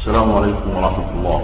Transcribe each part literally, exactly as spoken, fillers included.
السلام عليكم ورحمة الله.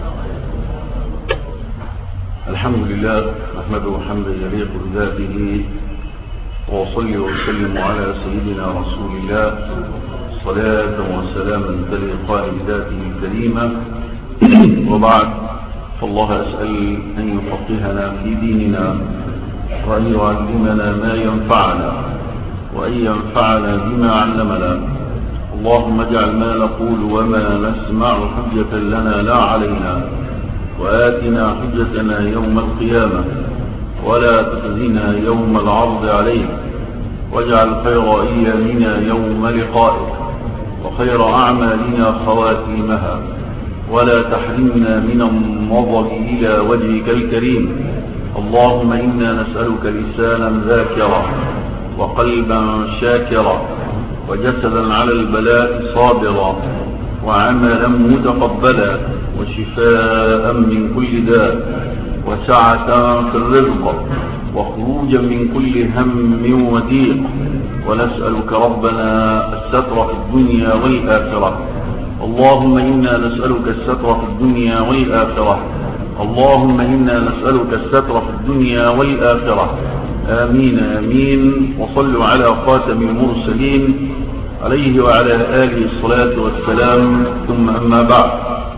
الحمد لله نحمده حمدا يليق بذاته، وصلي وسلم على سيدنا رسول الله صلاة وسلاما تليقان بذاته الكريمة. وبعد، فالله أسأل أن يفقهنا في ديننا، وأن يعلمنا ما ينفعنا، وأن ينفعنا بما علمنا. اللهم اجعل ما نقول وما نسمع حجة لنا لا علينا، وآتنا حجتنا يوم القيامة، ولا تخزنا يوم العرض عليك، واجعل خير أيامنا يوم لقائك، وخير أعمالنا خواتيمها، ولا تحرمنا من النظر إلى وجهك الكريم. اللهم إنا نسألك لسانا ذاكرا، وقلبا شاكرا، وجسدا على البلاء صابرا، وعملا متقبلا، وشفاء من كل داء، وسعة في الرزق، وخروجا من كل هم وضيق. ونسألك ربنا الستر في الدنيا والآخرة. اللهم إنا نسألك الستر في الدنيا والآخرة. اللهم إنا نسألك الستر في الدنيا والآخرة. آمين آمين. وصلوا على خاتم المرسلين عليه وعلى آله الصلاة والسلام. ثم أما بعد،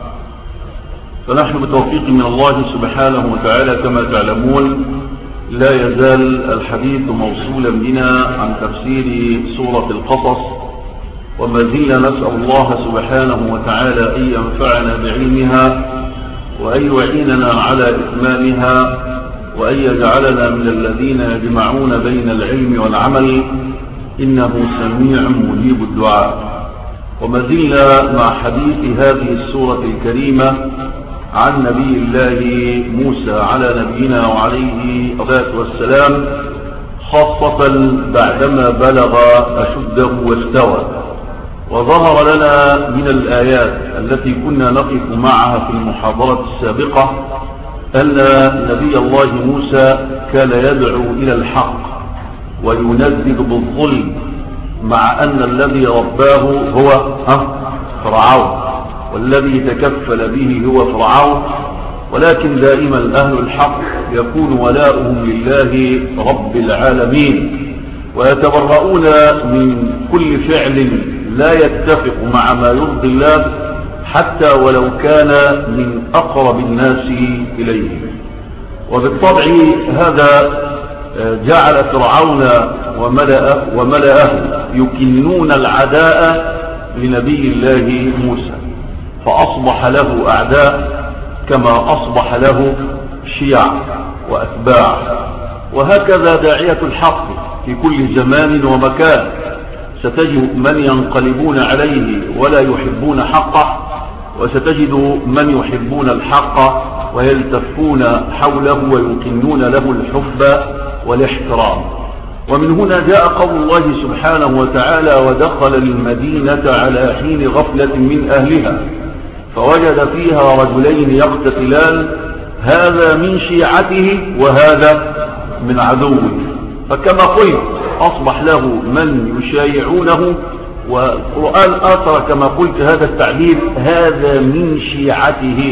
فنحن بتوفيق من الله سبحانه وتعالى كما تعلمون لا يزال الحديث موصولا بنا عن تفسير سورة القصص، وما زلنا نسأل الله سبحانه وتعالى أن ينفعنا بعلمها، وأن يعيننا على إتمامها، وأن يجعلنا من الذين يجمعون بين العلم والعمل، إنه سميع مجيب الدعاء. وما زلنا مع حديث هذه السورة الكريمة عن نبي الله موسى على نبينا وعليه الصلاة والسلام، خاصة بعدما بلغ أشده واستوى. وظهر لنا من الآيات التي كنا نقف معها في المحاضرة السابقة أن نبي الله موسى كان يدعو إلى الحق ويندد بالظلم، مع أن الذي رباه هو فرعون، والذي تكفل به هو فرعون. ولكن دائما أهل الحق يكون ولاؤهم لله رب العالمين، ويتبرؤون من كل فعل لا يتفق مع ما يرضي الله، حتى ولو كان من أقرب الناس إليه. وبالطبع هذا جعل فرعون وملأه, وملأه يكنون العداء لنبي الله موسى، فأصبح له أعداء كما أصبح له شيع وأتباع. وهكذا داعية الحق في كل زمان ومكان، ستجد من ينقلبون عليه ولا يحبون حقه، وستجد من يحبون الحق ويلتفون حوله ويكنون له الحب والاحترام. ومن هنا جاء قول الله سبحانه وتعالى: ودخل المدينة على حين غفلة من أهلها فوجد فيها رجلين يقتتلان، هذا من شيعته وهذا من عدوه. فكما قلت أصبح له من يشايعونه، والقرآن آثر كما قلت هذا التعبير: هذا من شيعته.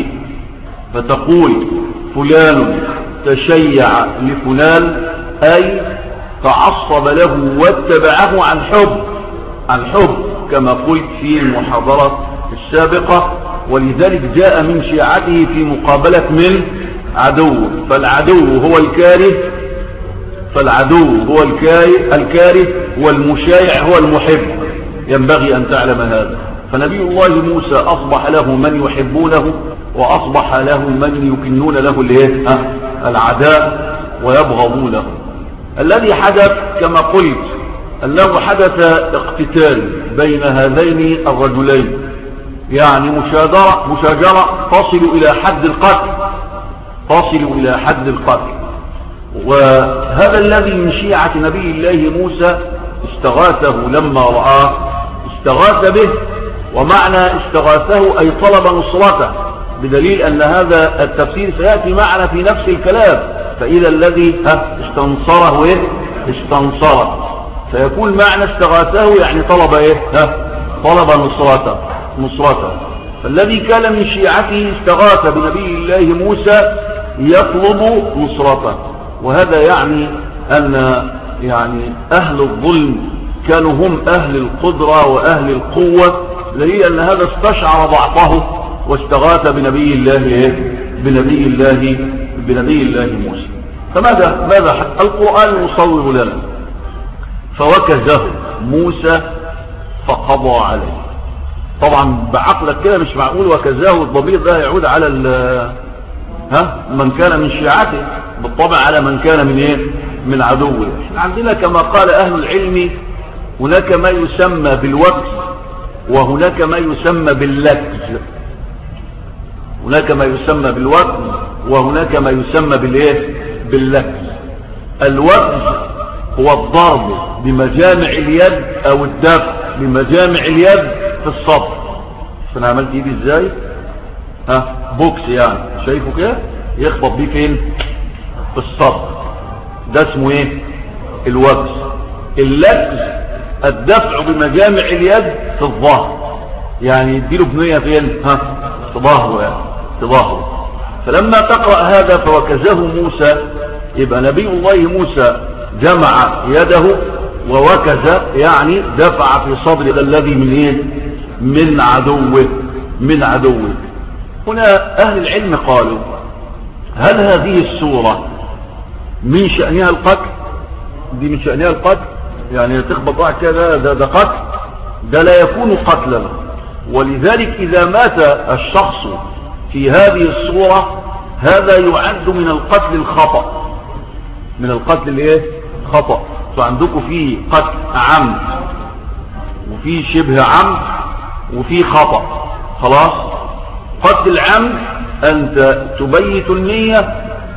فتقول فلان تشيع لفلان، أي تعصب له واتبعه عن حب عن حب كما قلت في المحاضرة السابقة. ولذلك جاء من شيعته في مقابلة من عدو، فالعدو هو الكاره فالعدو هو الكاره الكاره والمشايع هو المحب. ينبغي أن تعلم هذا. فنبي الله موسى أصبح له من يحبونه، وأصبح له من يكنون له العداء ويبغضونه. الذي حدث كما قلت أنه حدث اقتتال بين هذين الرجلين، يعني مشاجرة مشاجرة تصل إلى حد القتل تصل إلى حد القتل. وهذا الذي من شيعة نبي الله موسى استغاثه لما رآه، استغاث به. ومعنى استغاثه أي طلب نصرته، بدليل أن هذا التفسير سيأتي معنا في نفس الكلام. فإذا الذي استنصره إيه؟ استنصره، فيكون معنى استغاثه يعني طلب إيه؟ طلب نصرته نصرته فالذي كان من شيعته استغاث بنبي الله موسى يطلب نصرته. وهذا يعني أن يعني أهل الظلم كانوا هم أهل القدرة وأهل القوة، لهي أن هذا استشعر ضعفه واستغاث بنبي الله بنبي الله بنبي الله موسى. فماذا ماذا القرآن يصور لنا؟ فوكزه موسى فقضى عليه. طبعا بعقلك كده مش معقول وكزاه الضمير ده يعود على ها من كان من شيعته، بالطبع على من كان من ايه من عدوه. احنا عندنا كما قال اهل العلم هناك ما يسمى بالوكز وهناك ما يسمى باللكز. هناك ما يسمى بالوكز وهناك ما يسمى بالايه باللكز. الوكز هو الضرب بمجامع اليد او الدفع بمجامع اليد في الصدر. فانا عملت ايدي ازاي؟ ها بوكس يعني، شايفه كده يخبط بيه فين؟ في الصدر. ده اسمه ايه؟ الوكز. اللكز الدفع بمجامع اليد في الظهر، يعني يديله بنية فين؟ ها في ظهره، يعني في ظهره. فلما تقرأ هذا فوكزه موسى، يبقى نبي الله موسى جمع يده ووكز يعني دفع في صدر الذي من ايه من عدوه من عدوه. هنا اهل العلم قالوا هل هذه السورة من شأنها القتل؟ دي من شأنها القتل، يعني تخبط واحد كده ده, ده قتل، ده لا يكون قتلا. ولذلك اذا مات الشخص في هذه الصورة هذا يعد من القتل الخطأ، من القتل الايه خطأ. فعندكم في قتل عمد وفي شبه عمد وفي خطأ. خلاص، قتل العمد انت تبيت النية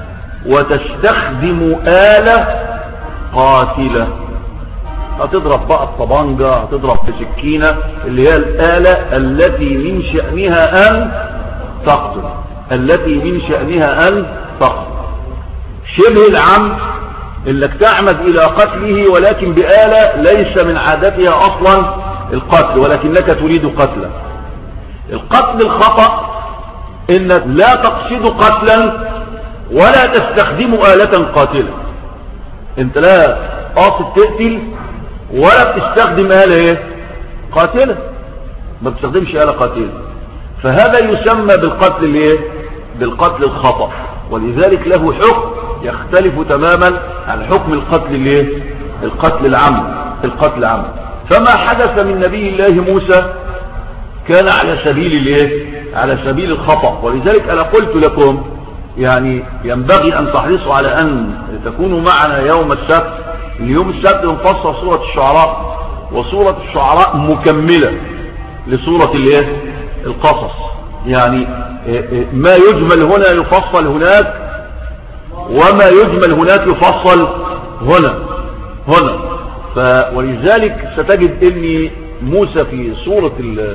وتستخدم آلة قاتلة، هتضرب بقى الطبانجة، هتضرب بسكينة اللي هي الآلة التي من شأنها أن تقتل، التي من شأنها أن تقتل. شبه العمد انك تعمد الى قتله ولكن بآلة ليس من عادتها اصلا القتل ولكنك تريد قتله. القتل الخطأ انك لا تقصد قتلا ولا تستخدم آلة قاتلة، انت لا قاصد تقتل ولا بتستخدم آلة ايه قاتلة، ما بتستخدمش آلة قاتلة. فهذا يسمى بالقتل الايه بالقتل الخطأ، ولذلك له حكم يختلف تماما عن حكم القتل الايه القتل العمد القتل العمد. فما حدث من نبي الله موسى كان على سبيل الايه على سبيل الخطأ. ولذلك انا قلت لكم يعني ينبغي ان تحرصوا على ان تكونوا معنا يوم السبت. اليوم السبت نفسر سورة الشعراء، وسورة الشعراء مكملة لسورة الايه القصص، يعني ما يجمل هنا يفصل هناك وما يجمل هناك يفصل هنا هنا ف ولذلك ستجد ان موسى في سورة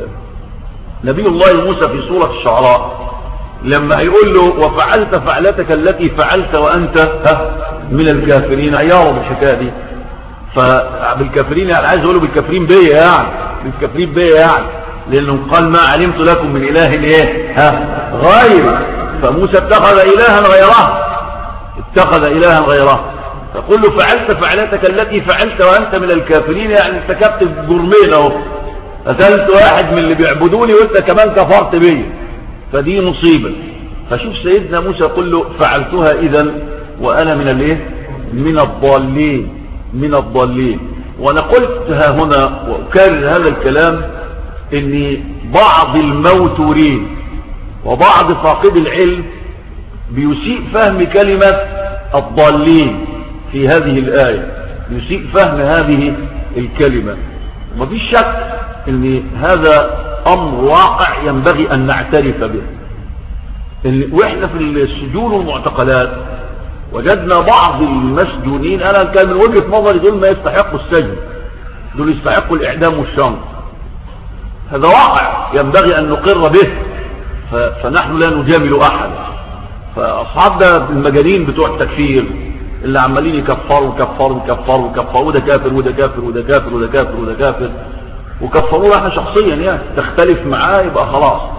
نبي الله موسى في سورة الشعراء لما يقول له وفعلت فعلتك التي فعلت وانت من الكافرين، عياره بالحكايه دي. فبالكافرين يعني عايز اقول له بالكافرين بيا يعني بالكافرين بيا يعني لانه قال ما علمت لكم من اله ايه ها غير. فموسى اتخذ الها غيره اتخذ إلها غيره. فقل له فعلت فعلتك التي فعلت وأنت من الكافرين، يعني ارتكبت الجرمين اهو، قتلت واحد من اللي بيعبدوني وانت كمان كفرت بي، فدي مصيبة. فشوف سيدنا موسى يقول له فعلتها إذا وأنا من الايه من الضالين من الضالين. وأنا قلت هنا وأكرر هذا الكلام إن بعض الموتورين وبعض فاقد العلم بيسيء فهم كلمة الضالين في هذه الآية، يسيء فهم هذه الكلمة. وما فيش شك ان هذا امر واقع ينبغي ان نعترف به. إن واحنا في السجون والمعتقلات وجدنا بعض المسجونين، انا كان من وجهة نظري دول ما يستحقوا السجن، دول يستحقوا الاعدام والشنق. هذا واقع ينبغي ان نقر به، فنحن لا نجامل احد. فاصحابنا المجانين بتوع التكفير اللي عمالين يكفروا يكفروا يكفروا يكفروا وده كافر وده كافر وده كافر وده كافر وده كافر وكفروه احنا شخصيا، يعني تختلف معاه يبقى خلاص.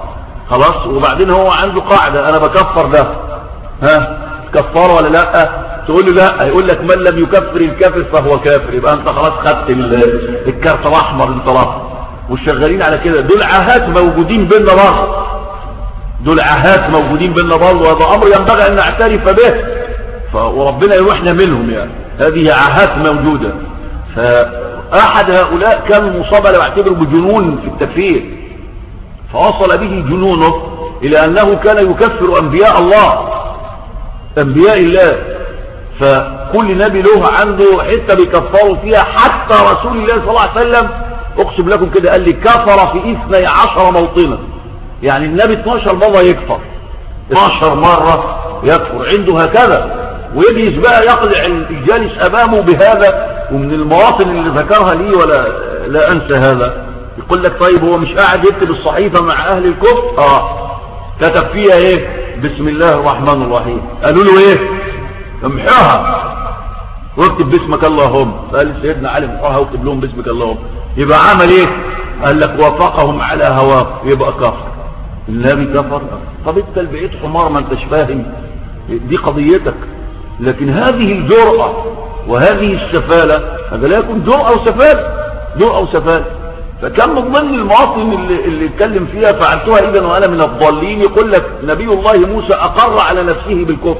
خلاص. وبعدين هو عنده قاعدة، انا بكفر ده، ها كفار ولا لا؟ تقول له لا، هيقول لك من لم يكفر الكافر فهو كافر. يبقى انت خلاص خدت الكارت الاحمر انطلاق. والشغالين على كده دول عاهات موجودين بيننا برضه، دول عاهات موجودين بيننا برضه، وهذا امر ينبغي ان نعترف به، وربنا يروحنا منهم. يعني هذه عاهات موجودة. فاحد هؤلاء كان مصاب، انا بعتبره بجنون في التكفير، فوصل به جنونه الى انه كان يكفر انبياء الله، انبياء الله. فكل نبي له عنده حته بيكفروا فيها، حتى رسول الله صلى الله عليه وسلم اقسم لكم كده قال لي كفر في اثني عشر موطنا. يعني النبي اتناشر مره يكفر، اتناشر مره يكفر عنده هكذا. ويجلس بقى يقلع الجالس امامه بهذا. ومن المواطن اللي ذكرها لي ولا لا انسى هذا، يقول لك طيب هو مش قاعد يكتب الصحيفه مع اهل الكفر؟ اه كتب فيها ايه؟ بسم الله الرحمن الرحيم. قالوا له ايه؟ امحوها واكتب باسمك اللهم. قال سيدنا علي امحوها واكتب لهم باسمك اللهم. يبقى عمل ايه؟ قال لك وافقهم على هواه، يبقى كفر. النبي كفر. طب انت البعيد حمار، ما انتش فاهم، دي قضيتك. لكن هذه الجرأة وهذه السفالة، هذا لا يكون جرأة وسفالة، جرأة وسفالة. فكان من ضمن المواطن اللي, اللي اتكلم فيها فعلتها اذا وانا من الضالين، يقول لك نبي الله موسى اقر على نفسه بالكفر.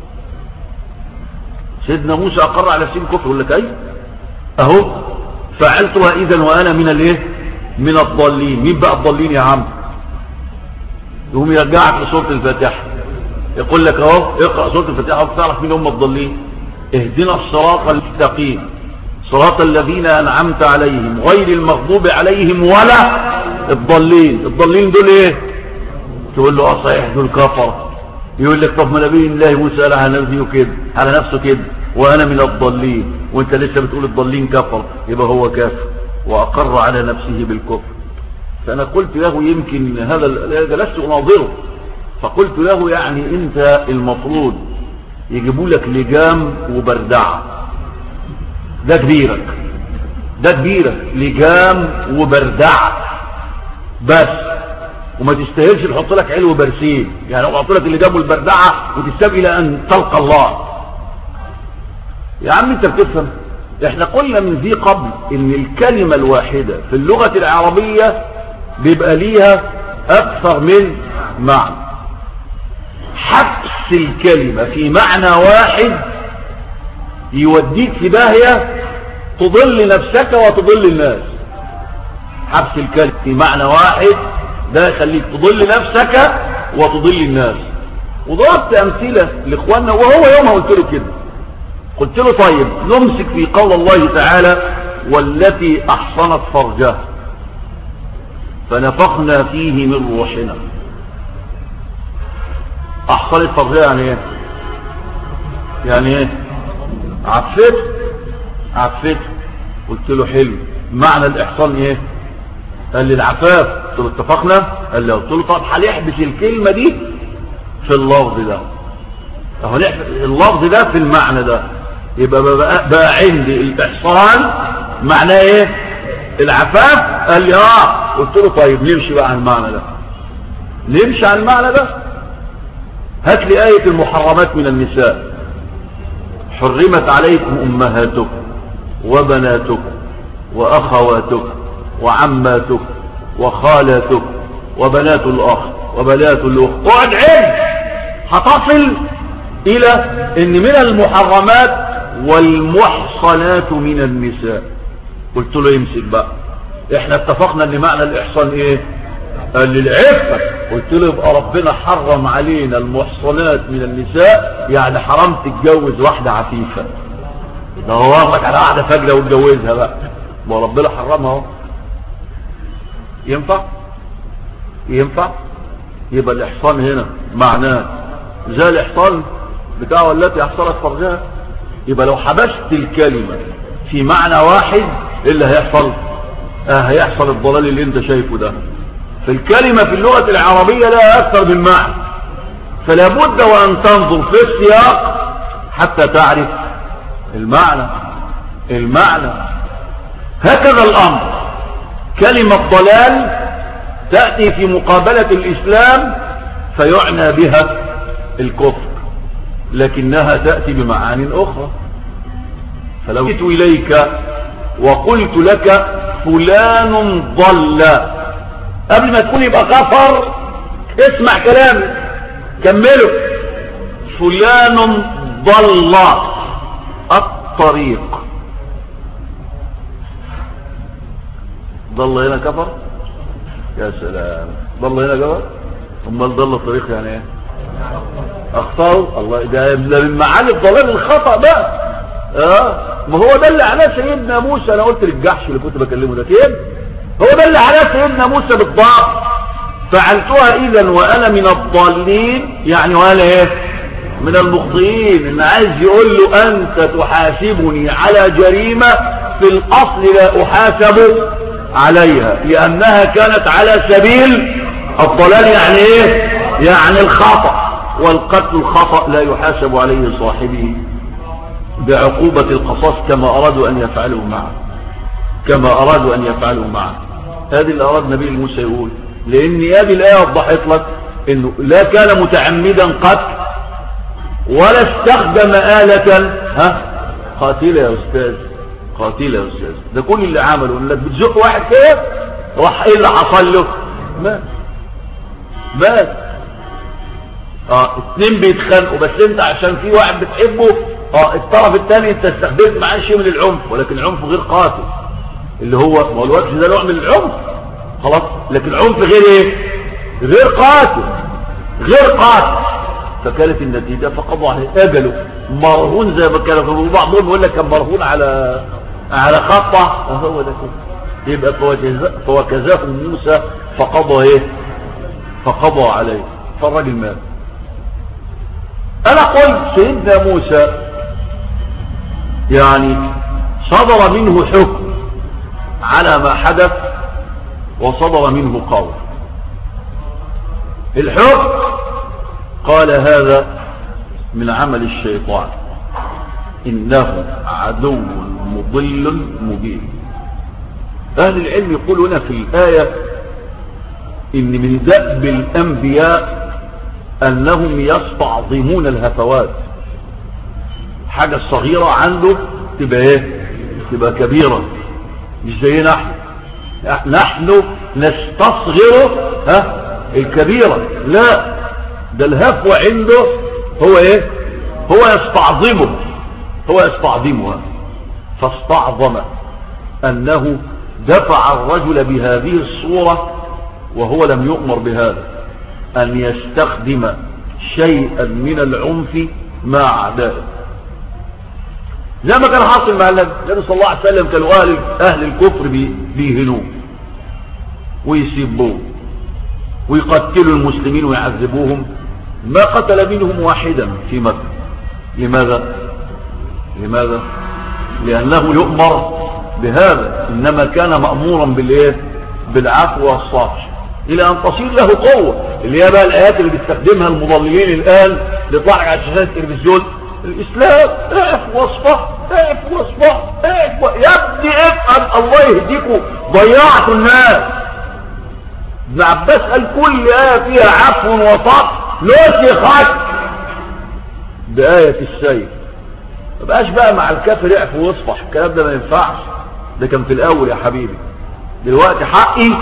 سيدنا موسى اقر على نفسه بالكفر، يقول لك اي اهو فعلتها اذا وانا من الايه؟ من الضالين. مين بقى الضالين يا عم؟ يقوم يرجعك لسورة الفاتحة، يقول لك اهو اقرأ سورة الفاتحة وتعرف مين هم الضالين. اهدنا الصراط المستقيم صراط الذين أنعمت عليهم غير المغضوب عليهم ولا الضالين. الضالين دول ايه؟ تقول له اه صحيح دول كفر. يقول لك طب ما نبي الله موسى قال على نفسه كده، على نفسه كده وانا من الضالين، وانت لسه بتقول الضالين كفر، يبقى هو كافر واقر على نفسه بالكفر. فانا قلت له يمكن هذا جلست اناظره، فقلت له يعني انت المفروض يجيبوا لك لجام وبردعه، ده كبيرك، ده كبيرك لجام وبردعه بس، وما تستاهلش نحط لك علو برسيم. يعني لو حط لك اللجام والبردعه وتستوي الى ان تلقى الله. يا عم انت بتفهم؟ احنا قلنا من ذي قبل ان الكلمه الواحده في اللغه العربيه بيبقى ليها اكثر من معنى. حبس الكلمه في معنى واحد يوديك في داهيه تضل نفسك وتضل الناس. حبس الكلمه في معنى واحد ده يخليك تضل نفسك وتضل الناس. وضربت امثله لاخواننا، وهو يوم قلت له كده، قلت له طيب نمسك في قول الله تعالى والتي احصنت فرجها فنفخنا فيه من روحنا. احصنت فرجها يعني ايه؟ يعني ايه؟ عفت عفت. قلت له حلو، معنى الاحصان ايه؟ قال لي العفاف. قلت له اتفقنا؟ قال لي. قلت له طب هنحبس الكلمه دي في اللفظ ده، اهو اللفظ ده في المعنى ده، يبقى بقى, بقى عندي الاحصان معناه ايه؟ العفاف. قال لي اه. قلت له طيب نمشي بقى على المعنى ده، نمشي على المعنى ده. هات لي آية المحرمات من النساء. حرمت عليكم امهاتكم وبناتكم واخواتكم وعماتكم وخالاتكم وبنات الاخ وبنات الاخت. اقعد عد، هتصل الى ان من المحرمات والمحصنات من النساء. قلت له يمسك بقى، احنا اتفقنا ان معنى الاحصان ايه؟ قال لي العفه. قلت له يبقى ربنا حرم علينا المحصنات من النساء، يعني حرام تتجوز واحده عفيفه. ده هو واخدك على واحده فجره وتجوزها بقى، ما ربنا حرمها اهو. ينفع؟ ينفع؟ يبقى الاحصان هنا معناه زي الاحصان بتاع والتي احصنت فرجها. يبقى لو حبست الكلمه في معنى واحد ايه اللي هيحصل؟ اه هيحصل الضلال اللي انت شايفه ده. فالكلمه في اللغه العربيه لها اكثر من معنى، فلا بد وان تنظر في السياق حتى تعرف المعنى. المعنى هكذا الامر. كلمه ضلال تأتي في مقابلة الإسلام فيعنى بها الكفر، لكنها تأتي بمعاني أخرى. فلو جئت إليك وقلت لك فلان ضل، قبل ما تقول يبقى كفر، اسمع كلامي كمله. فلان ضل الطريق، ضل هنا كفر؟ يا سلام، ضل هنا كفر؟ امال ضل الطريق يعني ايه؟ اخطأوا. الله، ده من معاني الضلال الخطأ بقى. اه ما هو ده اللي على سيدنا موسى. انا قلت للجحش اللي كنت بكلمه ده كده، هو ده اللي على سيدنا موسى بالضبط. فعلتها اذا وانا من الضالين، يعني وانا ايه؟ من المخطئين. ان عايز يقول له انت تحاسبني على جريمة في الاصل لا احاسب عليها، لانها كانت على سبيل الضلال. يعني ايه؟ يعني الخطأ، والقتل الخطأ لا يحاسب عليه صاحبه بعقوبة القصاص كما أرادوا أن يفعلوا معه، كما أرادوا أن يفعلوا معه. هذه اللي أراد نبي موسى يقول، لأن هذه الآية وضحت لك أنه لا كان متعمدا قتل ولا استخدم آلة ها قاتلة يا أستاذ، قاتلة يا أستاذ. ده كل اللي عمله انك بتزق واحد كده، راح ايه اللي حصل له؟ مات مات. اه اتنين بيتخانقوا، بس انت عشان في واحد بتحبه، اه الطرف الثاني انت استخدمت معاه شيء من العنف، ولكن عنف غير قاتل، اللي هو ما هو الوقت ده نوع من العنف خلاص، لكن عنف غير ايه؟ غير قاتل، غير قاتل. فكانت النتيجة فقضوا عليه أجله مرهون، زي ما كان بعضهم يقول لك كان مرهون على على خطة، هو ده كده. يبقى فوكزاه موسى فقضى ايه؟ فقضى عليه، فالراجل مات. انا قلت سيدنا موسى يعني صدر منه حكم على ما حدث وصدر منه قول. الحكم قال هذا من عمل الشيطان، إنه عدو مضل مبين. أهل العلم يقول هنا في الآية إن من دأب الأنبياء أنهم يستعظمون الهفوات، حاجة صغيرة عنده تبقى إيه؟ تبقى كبيرة، مش زي نحن نحن نستصغر ها الكبيرة، لا، ده الهفوة عنده هو إيه؟ هو يستعظمه، هو يستعظمها. فاستعظم أنه دفع الرجل بهذه الصورة وهو لم يؤمر بهذا، أن يستخدم شيئا من العنف مع أعدائه، زي ما كان حاصل مع النبي صلى الله عليه وسلم. كانوا أهل, أهل الكفر بيهنوه ويسيبوه ويقتلوا المسلمين ويعذبوهم، ما قتل منهم واحدا في مكة. لماذا؟ لماذا؟ لأنه يؤمر بهذا، إنما كان مأمورا بالإيه؟ بالعفو والصفح، إلى أن تصير له قوة، اللي هي بقى الآيات اللي بيستخدمها المضللين الآن لطلع على شاشات التلفزيون. الإسلام اعف واصفح، اعف واصفح، اعف و... يا ابني افهم، الله يهديكم، ضيعتوا الناس. ابن عباس قال كل آية فيها عفو وصفح نسخت بآية السيف. ما بقاش بقى مع الكافر اعف واصفح، الكلام ده ما ينفعش، ده كان في الأول يا حبيبي. دلوقتي حقي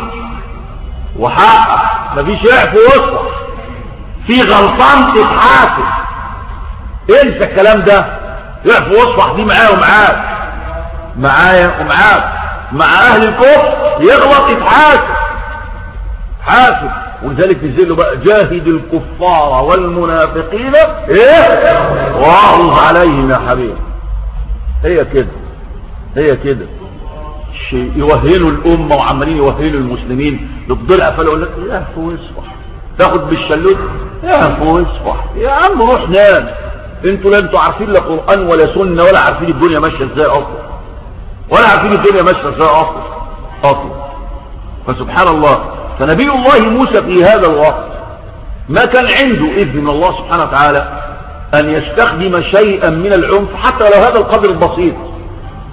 وحقك، مفيش اعف واصفح، في غلطان تتحاسب، انسى الكلام ده. اعف واصفح دي معايا ومعاك، معايا ومعاك. مع اهل الكفر يغلط يتحاسب، حاسب. ولذلك تنزل له بقى جاهد الكفار والمنافقين ايه واغلظ عليهم يا حبيبي. هي كده، هي كده. يوهلوا الامه وعمالين يوهلوا المسلمين للضلع، فلو يقول لك اعف واصفح، تاخد بالشلوت اعف واصفح. يا عم روح نام، انتوا لا انتوا عارفين لا قرآن ولا سنة ولا عارفين الدنيا ماشية ازاي اصلا، ولا عارفين الدنيا ماشية ازاي اصلا اصلا. فسبحان الله، فنبي الله موسى في هذا الوقت ما كان عنده اذن من الله سبحانه وتعالى ان يستخدم شيئا من العنف حتى لو هذا القدر البسيط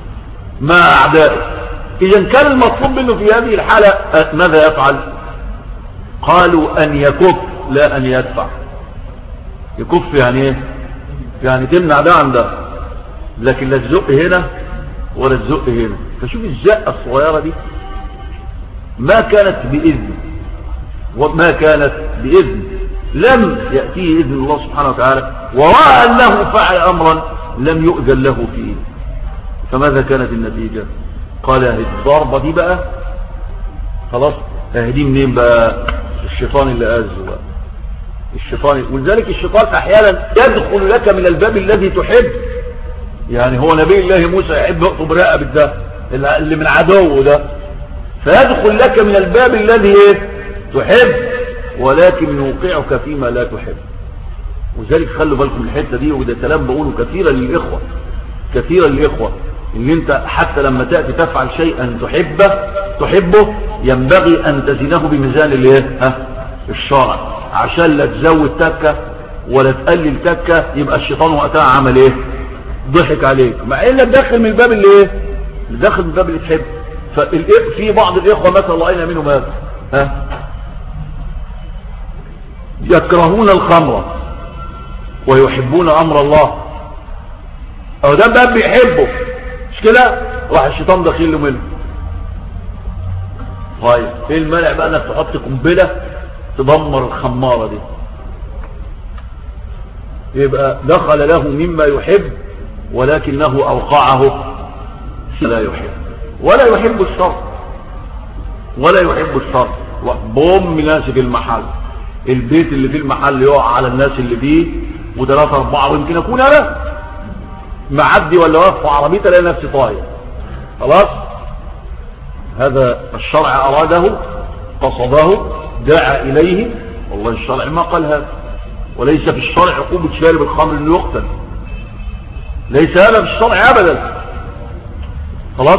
مع اعدائه. اذا كان المطلوب منه في هذه الحالة ماذا يفعل؟ قالوا أن يكف لا أن يدفع. يكف يعني ايه؟ يعني تمنع ده عن ده، لكن لا تزق هنا ولا تزق هنا. فشوف الزقة الصغيرة دي ما كانت بإذن وما كانت بإذن، لم يأتيه إذن الله سبحانه وتعالى، ورأى أنه فعل أمرا لم يؤذن له فيه. فماذا كانت النتيجة؟ قال الضربة دي بقى خلاص اهدي منين بقى؟ الشيطان اللي أذه بقى، الشيطان. ولذلك الشيطان أحيانا يدخل لك من الباب الذي تحب. يعني هو نبي الله موسى يحب يخطب رقبة ده اللي من عدوه ده، فيدخل لك من الباب الذي تحب ولكن يوقعك فيما لا تحب. وذلك خلوا بالكم الحتة دي، وده كلام بقوله كثيرا للإخوة كثيرا للإخوة ان انت حتى لما تأتي تفعل شيئا تحبه تحبه ينبغي ان تزنه بميزان الايه ها الشرع، عشان لا تزود تكة ولا تقلل تكة، يبقى الشيطان وقتها عمل ايه؟ ضحك عليك، مع انك داخل من الباب اللي ايه؟ داخل من الباب اللي تحب. ففي بعض الاخوة مثلا رأينا منهم هذا ها يكرهون الخمر ويحبون امر الله، او ده باب بيحبه مش كده، راح الشيطان داخل له منه. طيب ايه المانع بقى انك تحط قنبله تدمر الخماره دي؟ يبقى دخل له مما يحب ولكنه اوقعه لا يحب، ولا يحب الشر ولا يحب الشر. بوم ناسك المحل، البيت اللي فيه المحل يقع على الناس اللي فيه وثلاثة أربعة، ويمكن أكون أنا معدي ولا واقف في عربيتي الاقي نفسي طاير خلاص. هذا الشرع أراده قصده دعا إليه، والله الشرع ما قال هذا، وليس في الشرع عقوبة شارب الخمر انه يقتل، ليس هذا في الشرع أبدا خلاص.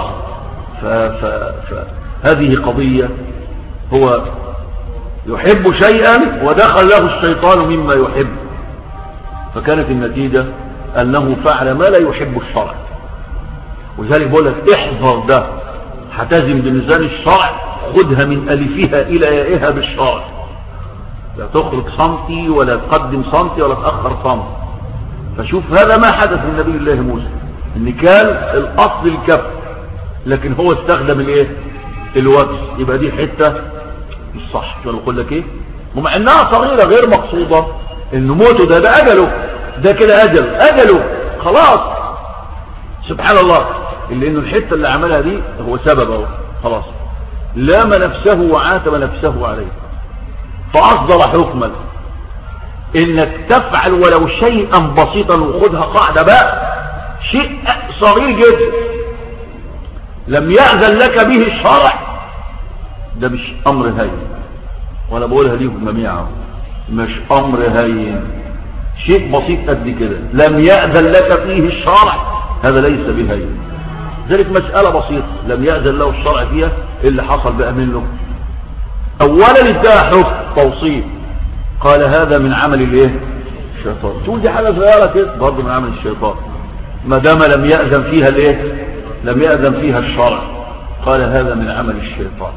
فهذه قضية، هو يحب شيئا ودخل له الشيطان مما يحب، فكانت النتيجة أنه فعل ما لا يحب الشرع. وذلك بقول لك احذر ده، هتزم بميزان الشرع، خدها من ألفها إلى يائها بالشرع، لا تخرج صمتي ولا تقدم صمتي ولا تأخر صمتي. فشوف هذا ما حدث من نبي الله موسى، ان كان الأصل الكف لكن هو استخدم الايه الوكس، يبقى دي حتة مش صح. شو اقول لك ايه، ومع انها صغيرة غير مقصودة، ان موته ده ده اجله، ده كده اجل اجله خلاص سبحان الله، اللي انه الحته اللي عملها دي هو سببه خلاص، لام نفسه وعاتب نفسه عليه، فاصدر حكما انك تفعل ولو شيئا بسيطا، وخدها قاعده بقى، شيء صغير جدا لم يأذن لك به الشرع، ده مش امر هين، وانا بقولها ليكم جميعا مش امر هين، شيء بسيط قد كده لم يأذن لك فيه الشرع، هذا ليس بهين. ذلك مسألة بسيطة لم يأذن له الشرع فيها، اللي حصل بقى منه اولا اداها حكم توصيف، قال هذا من عمل الايه الشيطان. تقول دي حاجة صغيرة كده، برضه من عمل الشيطان، ما دام لم يأذن فيها الايه لم يأذن فيها الشرع، قال هذا من عمل الشيطان.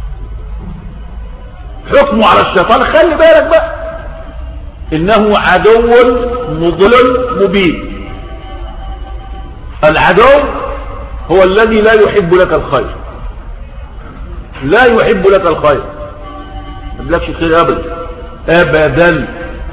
حكمه على الشيطان خلي بالك بقى، انه عدو مضل مبين. العدو هو الذي لا يحب لك الخير، لا يحب لك الخير، ما يحب لكش الخير ابدا ابدا.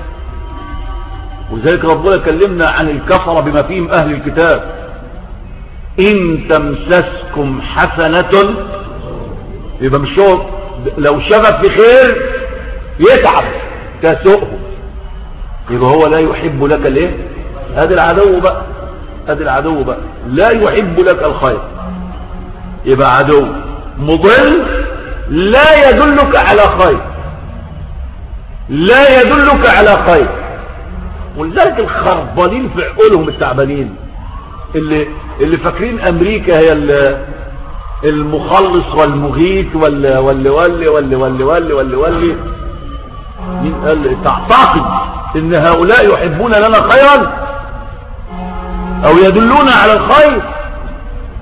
وذلك ربنا كلمنا عن الكفر بما فيهم اهل الكتاب، ان تمسسكم حسنة، يبقى مش هو لو شغف بخير يتعب تسوءه، يبقى هو لا يحب لك الايه، هذا العدو بقى، هذا العدو بقى لا يحب لك الخير، يبقى عدو مضل لا يدلك على خير، لا يدلك على خير. ولذلك الخربانين في عقولهم التعبانين اللي اللي فاكرين امريكا هي المخلص والمغيث ولا ولا ولا ولا ولا ولا ولا ولا مين قال تعتقد ان هؤلاء يحبون لنا خيرا او يدلون على الخير؟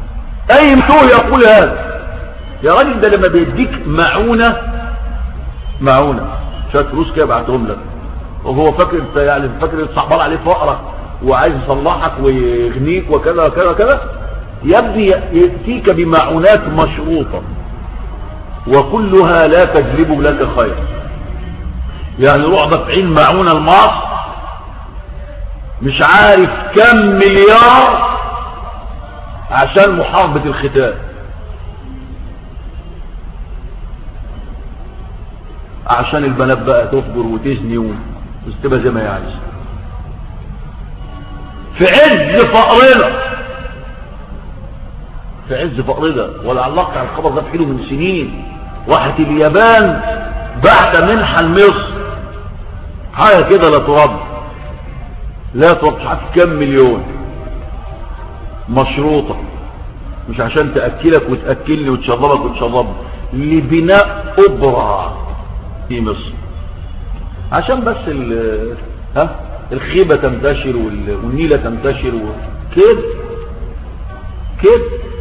اي متوه يقول هذا يا راجل؟ ده لما بيديك معونة معونه شويه فلوس كده يبعتهم لك، وهو فاكر انت يعني فاكر صعبان عليه فقره وعايز يصلحك ويغنيك وكذا وكذا وكذا. يبدي ياتيك بمعونات مشروطه وكلها لا تجلب لك خير. يعني روح دافعين معونه لمصر مش عارف كم مليار عشان محاربه الختان، عشان البنات بقى تفجر وتزني وتبقى زي ما هي عايزه في عز فقرنا، في عز فقرنا. ولعلق على الخبر ده بحيله من سنين، راحت اليابان بعت منحة لمصر حاجه كده لا ترد لا ترد، مش عارف كام مليون مشروطه، مش عشان تاكلك وتاكلني وتشربك وتشربني، لبناء اوبرا في مصر، عشان بس ال ها الخيبه تنتشر والنيله تنتشر كده كده.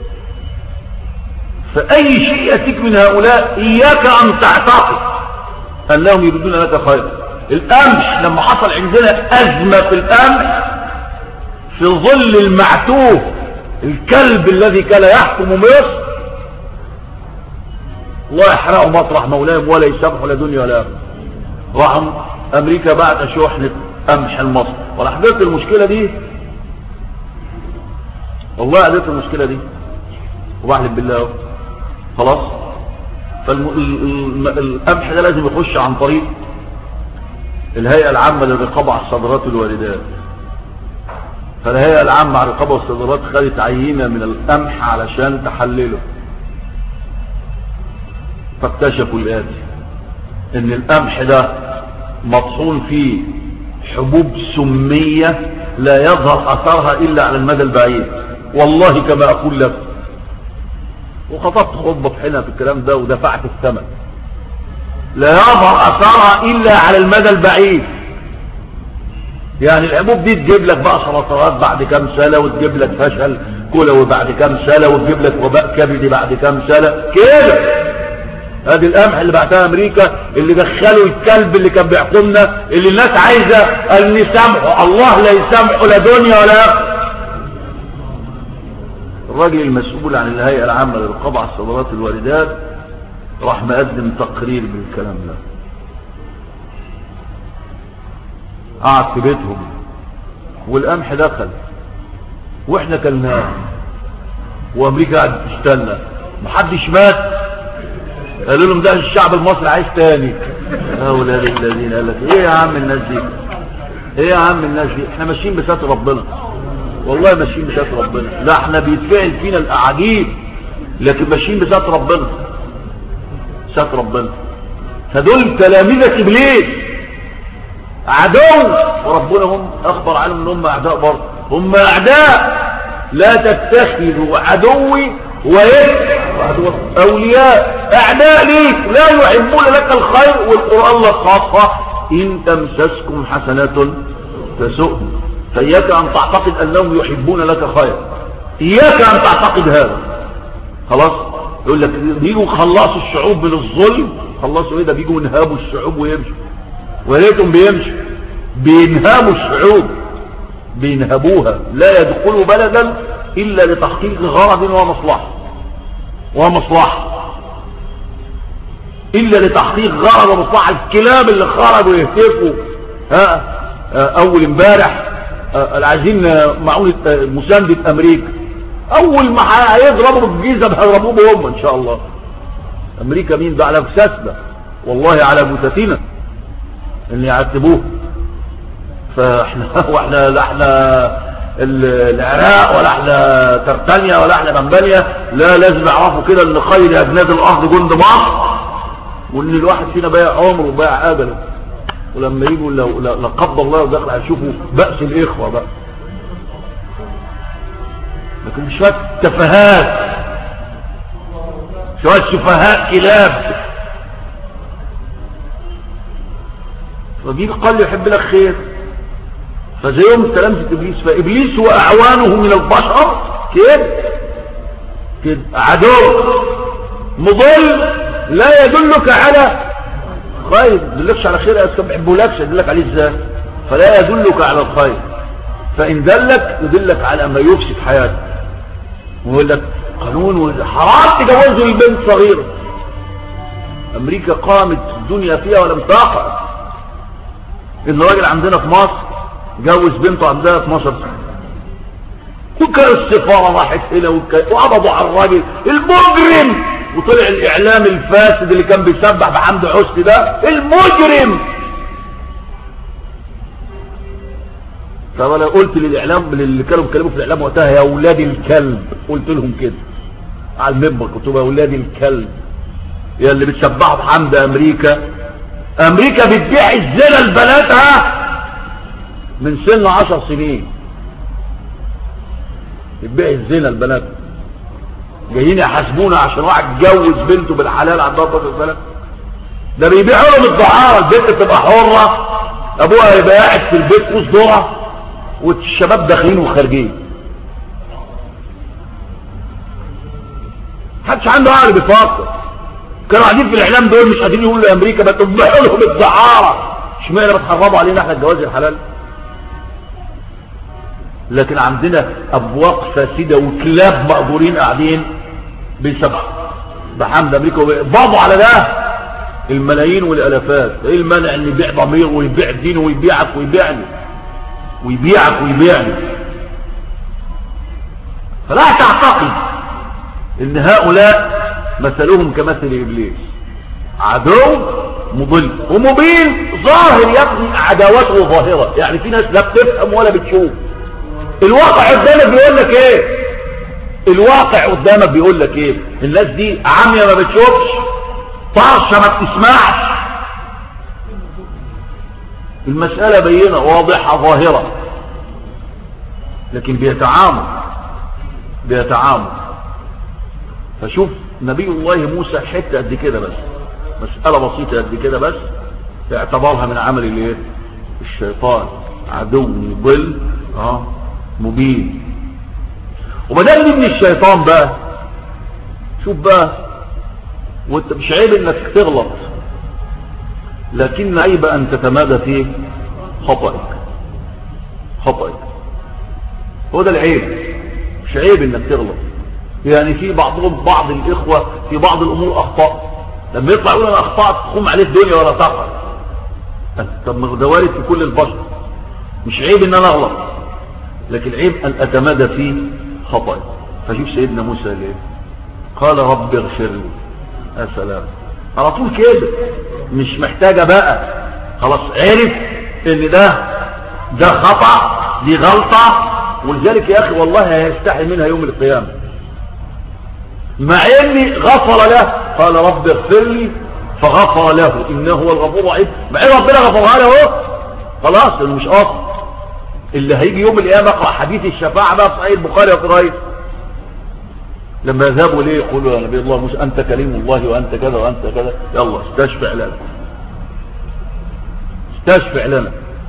فاي شيء ياتيك من هؤلاء اياك ان تعتقد انهم يريدون لك خير. الامس لما حصل عندنا ازمه في الامس في ظل المعتوه الكلب الذي كان يحكم مصر، الله يحرقه مطرح مولاهم ولا يسامح ولا دنيا ولا اخره، راح امريكا بعت شحنه قمح لمصر. ولا حضرت المشكله دي؟ والله حضرت المشكله دي وبحلف بالله. خلاص فالقمح ده لازم يخش عن طريق الهيئه العامه للرقابه على الصادرات والواردات. فالهيئه العامه على الرقابه والصادرات خدت عينه من القمح علشان تحلله، فاكتشفوا الآتي ان القمح ده مطحون فيه حبوب سمية لا يظهر اثرها الا على المدى البعيد، والله كما اقول لك. وخطبت خطبة بحينها في الكلام ده ودفعت الثمن. لا يظهر اثرها الا على المدى البعيد. يعني الحبوب دي تجيب لك بقى سرطانات بعد كام سنة، وتجيب لك فشل كلوي بعد كام سنة، وتجيب لك وباء كبدي بعد كام سنة كده. هذه القمح اللي بعتها امريكا اللي دخلوا الكلب اللي كان بيحكمنا، اللي الناس عايزه ان يسامحوا، الله لا يسامحوا لا دنيا ولا اخره. الراجل المسؤول عن الهيئه العامه للرقابه على الصادرات والواردات راح مقدم تقرير بالكلام ده، قعد في بيتهم والقمح دخل واحنا كلناه وامريكا قعدت تستنى، محدش مات. قالوا لهم ده الشعب المصري عايز تاني. هؤلاء الذين قال لك ايه يا عم الناس دي، ايه يا عم الناس دي، احنا ماشيين بستر ربنا، والله ماشيين بستر ربنا. لا احنا بيتفعل فينا الاعاجيب لكن ماشيين بستر ربنا، ستر ربنا. فدول تلاميذة ابليس عدو، وربنا هم اخبر عنهم ان هم اعداء برضه، هم اعداء. لا تتخذوا عدوي ويك اولياء، اعداء ليك لا يحبون لك الخير. والقرآن لك خاصة ان تمسسكم حسنات تسؤهم، فاياك ان تعتقد انهم يحبون لك خير، اياك ان تعتقد هذا. خلاص يقول لك بيجوا خلصوا الشعوب من الظلم، خلصوا ايه ده، بيجوا ينهبوا الشعوب ويمشوا، وليتهم بيمشوا بينهبوا الشعوب، بينهبوها. لا يدخلوا بلدا الا لتحقيق غرض ومصلحه ومصلحه الا لتحقيق غرض ومصلحه. الكلاب اللي خرجوا يهتفوا ها اول امبارح عايزين معونه مسانده امريكا، اول ما هيضربوا بالجيزه هيضربوه هم ان شاء الله. امريكا مين ده؟ على فساسنا والله، على بوتاتنا اللي يعتبوه. فاحنا واحنا لا احنا العراق ولا احنا ترتانيا ولا احنا بمباليا، لا لازم يعرفوا كده ان خير اجناد الارض جند مصر، وان الواحد فينا بايع عمره وبايع اجله. ولما يجوا لو لا قدر الله ودخل هيشوفوا بأس الاخوه بقى، لكن مش شويه تفاهات، شويه سفهاء كلاب. فدي قال يحب لك خير، فزيهم تلامذة ابليس. فابليس واعوانه من البشر كده كده عدو مضل لا يدلك على خير يدلكش على خير، ما بيحبولكش يدلك عليه ازاي؟ فلا يدلك على الخير، فإن دلك يدلك على ما يفسد حياتك. ويقول لك قانون حرام تجوزوا البنت صغيرة. أمريكا قامت الدنيا فيها ولم تقع. إن راجل عندنا في مصر جوز بنته عندها اثناشر سنة، وكان السفارة راحت هنا وقبضوا على الراجل المجرم، وطلع الإعلام الفاسد اللي كان بيسبح بحمد حسني ده المجرم. طب انا قلت للاعلام اللي كانوا بيتكلموا في الاعلام وقتها يا اولاد الكلب، قلت لهم كده على المنبر، قلت لهم يا اولاد الكلب يا اللي بتشبعوا بحمد امريكا. امريكا بتبيع الزنا لبناتها من سن عشر سنين، بتبيع الزنا لبناتها. جايين يحاسبونا عشان واحد جوز بنته بالحلال عندها ثلاث عشرة سنة. ده بيبيعوا لهم الدعاره، البنت تبقى حره، ابوها يبقى قاعد في البيت وصدورها والشباب داخلين وخارجين. محدش عنده عقل بيفكر. كانوا قاعدين في الاعلام دول مش قادرين يقولوا لامريكا بتبيعوا لهم الدعاره، اشمعنى بتحرموا علينا احنا الجواز الحلال؟ لكن عندنا ابواق فاسده وكلاب مقبورين قاعدين بيسبحوا بحمد امريكا وبابوا على ده الملايين والالافات. ايه المانع ان يبيع ضمير ويبيع دينه ويبيعك ويبيعني ويبيعك ويبيعني؟ فلا تعتقد ان هؤلاء مثلهم كمثل ابليس، عدو مضل ومبين ظاهر يبني عداوته ظاهره. يعني في ناس لا بتفهم ولا بتشوف. الواقع قدامك بيقول لك ايه؟ الواقع قدامك بيقول لك ايه؟ الناس دي عاميه ما بتشوفش، طرشه ما بتسمعش. المسألة بينة واضحة ظاهرة، لكن بيتعامل بيتعامل فشوف نبي الله موسى حتة قد كده بس، مسألة بسيطة قد كده بس، اعتبرها من عمل الايه؟ الشيطان، عدو مضل اه مبين. وبدل من الشيطان بقى، شوف بقى، وانت مش عيب انك تغلط، لكن عيب ان تتمادى في خطأك. خطأك هو ده العيب، مش عيب انك تغلط. يعني في بعضهم بعض الاخوة في بعض الامور اخطاء، لما يطلع يقول انا اخطأت تقوم عليه الدنيا ولا تقع. طب ما ده وارد في كل البشر، مش عيب ان انا اغلط، لكن عيب ان اتمادى في خطأي. فشوف سيدنا موسى ليه قال رب اغفر لي. يا سلام، على طول كده، مش محتاجة بقى، خلاص عرف ان ده ده خطأ، دي غلطة. ولذلك يا اخي والله هيستحي منها يوم القيامة، مع اني غفر له، قال رب اغفر لي فغفر له انه هو الغفور الرحيم. مع ان ربنا غفرها له اهو، خلاص اللي مش قاصد. اللي هيجي يوم القيامة اقرأ حديث الشفاعة بقى في صحيح البخاري وقريب، لما يذهبوا ليه يقولوا يا نبي الله موسى انت كريم الله وانت كذا وانت كذا، يلا استشفع لنا استشفع لنا.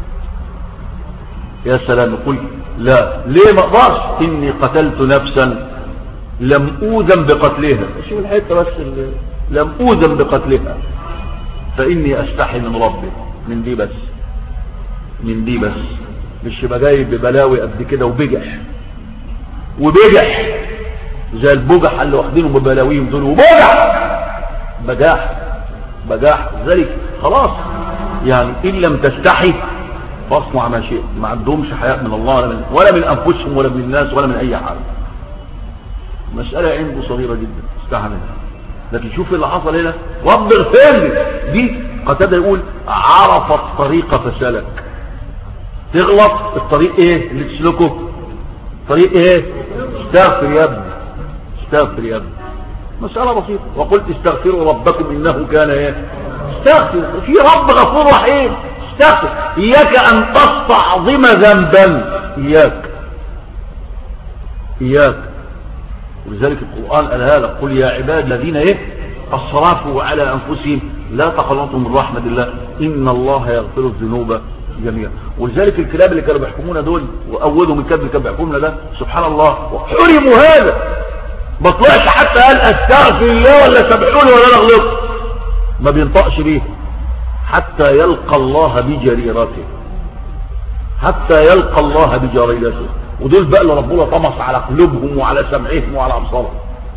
يا سلام، يقول لا ليه ما اقدرش، اني قتلت نفسا لم اوذن بقتلها. شوف الحته بس، لم اوذن بقتلها فاني استحي من ربي. من دي بس، من دي بس، مش يبقى جاي ببلاوي قد كده وبجح وبجح زي البجح اللي واخدينهم ببلاويهم دول، وبجح بجاح بجاح. ذلك خلاص يعني ان لم تستحي فاصنع ما شئت. ما عندهمش حياء من الله ولا من, ولا من انفسهم ولا من الناس ولا من اي حاجه. مساله عنده صغيره جدا استحى منها. لكن شوف اللي حصل هنا، رب اغفر لي. دي قتاده يقول عرف الطريق فسلك. تغلط الطريق ايه اللي تسلكه؟ طريق ايه؟ استغفر يا ابني، استغفر يا ابني. مسألة بسيطة. وقلت استغفروا ربكم انه كان ايه؟ استغفر، في رب غفور رحيم. استغفر. اياك ان تستعظم ذنبا، اياك اياك ولذلك القرآن قال هذا، قل يا عباد الذين ايه اسرفوا على انفسهم لا تقنطوا من رحمة الله ان الله يغفر الذنوب جميعا. ولذلك الكلاب اللي كانوا بيحكمونا دول واولهم الكلب اللي كان بيحكمنا ده سبحان الله وحرموا هذا، ما طلعش حتى قال استغفر الله ولا سامحوني ولا انا غلطت، ما بينطقش بيه. حتى يلقى الله بجريرته، حتى يلقى الله بجريرته. ودول بقى اللي ربنا طمس على قلوبهم وعلى سمعهم وعلى ابصارهم.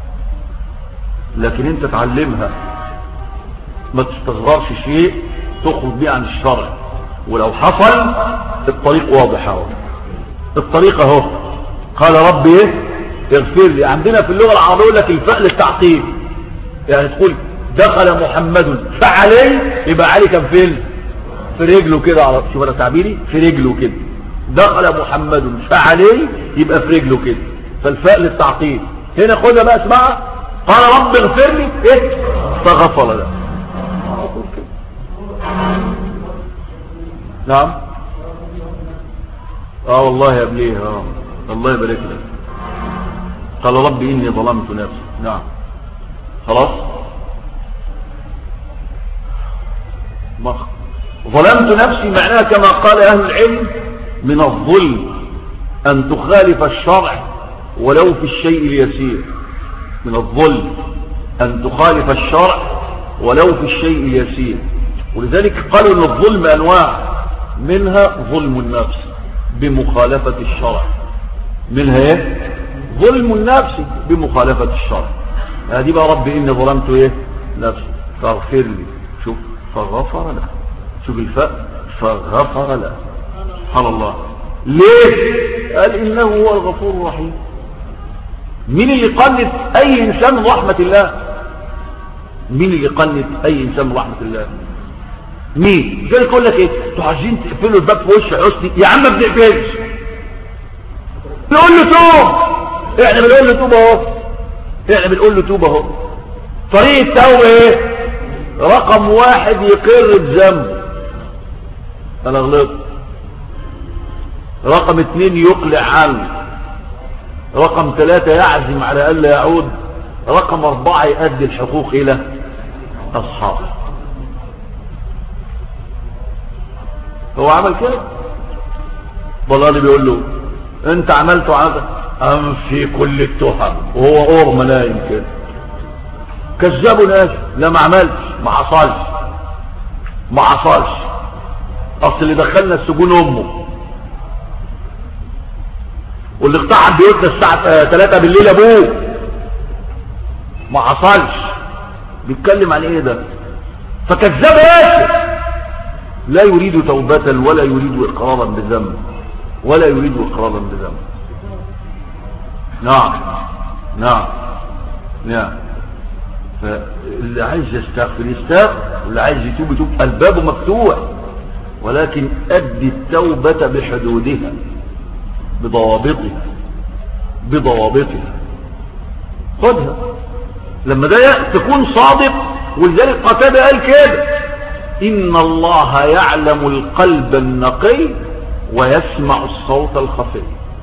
لكن انت تعلمها، ما تستصغرش شيء تخرج بيه عن الشرع. ولو حصل الطريق واضح اهو، الطريق اهو. قال رب ايه؟ اغفر لي. عندنا في اللغه العربيه يقول لك الفعل التعقيب، يعني تقول دخل محمد فعليه، يبقى علي كان فين؟ في رجله كده. على شوف انا تعبيري، في رجله كده. دخل محمد فعليه يبقى في رجله كده. فالفعل التعقيب هنا. خدها بقى اسمعها. قال رب اغفر لي ايه؟ فغفر له. نعم. اه والله يا ابنيه. اه الله يبارك لك. قال ربي اني ظلمت نفسي. نعم خلاص. ظلمت نفسي معناها كما قال اهل العلم من الظلم ان تخالف الشرع ولو في الشيء اليسير. من الظلم ان تخالف الشرع ولو في الشيء اليسير. ولذلك قالوا ان الظلم انواع، منها ظلم النفس بمخالفة الشرع. منها ايه؟ ظلم النفس بمخالفة الشرع. هذه بقى ربي اني ظلمت ايه؟ نفسي فاغفر لي. شوف فغفر له. شوف الفاء فغفر له. سبحان الله. ليه؟ قال انه هو الغفور الرحيم. مين اللي قنت اي انسان من رحمة الله؟ مين اللي قنت اي انسان من رحمة الله؟ مين؟ زي يقول لك ايه؟ انتوا عايزين تقفلوا الباب في وش حسني. يا عم ما بنقفلش، نقول له توب. احنا بنقول له توب اهو، احنا بنقول له توب اهو. طريق التوبه ايه؟ رقم واحد يقر بذنبه، انا غلطت. رقم اثنين يقلع عنه. رقم ثلاثة يعزم على الا يعود. رقم اربعة يؤدي الحقوق الى اصحابه. هو عمل كده. والله اللي بيقول له انت عملت وعملت انفي كل التهم، وهو قرم نايم كده. كذبوا ناس. لا ما عملتش، ما حصلش، ما حصلش. اصل اللي دخلنا السجون امه، واللي اقتحم بيوتنا الساعه ثلاثة بالليل ابوه. ما حصلش. بيتكلم عن ايه ده؟ فكذب ياسر. لا يريد توبة ولا يريد اقرارا بذنب، ولا يريد اقرارا بذنب. نعم نعم نعم. فاللي عايز يستغفر يستغفر، واللي عايز يتوب يتوب. الباب مفتوح، ولكن أدي التوبة بحدودها، بضوابطها، بضوابطها. خدها لما ده تكون صادق. ولذلك قتادة قال كده: إن الله يعلم القلب النقي ويسمع الصوت الخفي.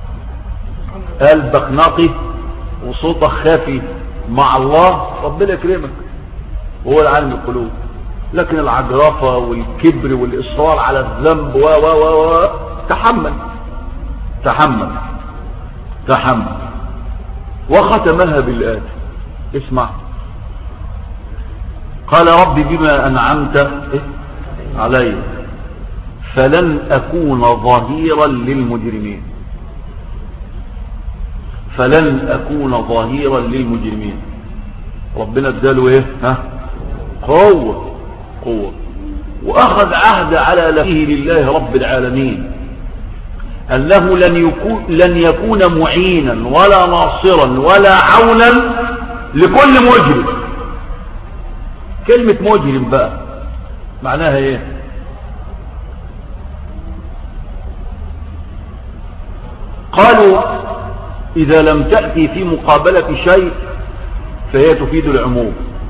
قلبك نقي وصوتك خافي مع الله، ربنا يكرمك، هو العالم القلوب. لكن العجرفة والكبر والإصرار على الذنب و و و تحمل تحمل تحمل. وختمها بالآتي، اسمع. قال ربي بما أنعمت علي فلن أكون ظهيرا للمجرمين. فلن أكون ظهيرا للمجرمين. ربنا اداله ايه؟ ها؟ قوة قوة. وأخذ عهد على لفيه لله رب العالمين أنه لن يكون, لن يكون معينا ولا ناصرا ولا عونا لكل مجرم. كلمة مجرم بقى معناها ايه؟ قالوا إذا لم تأتي في مقابلة شيء فهي تفيد العموم،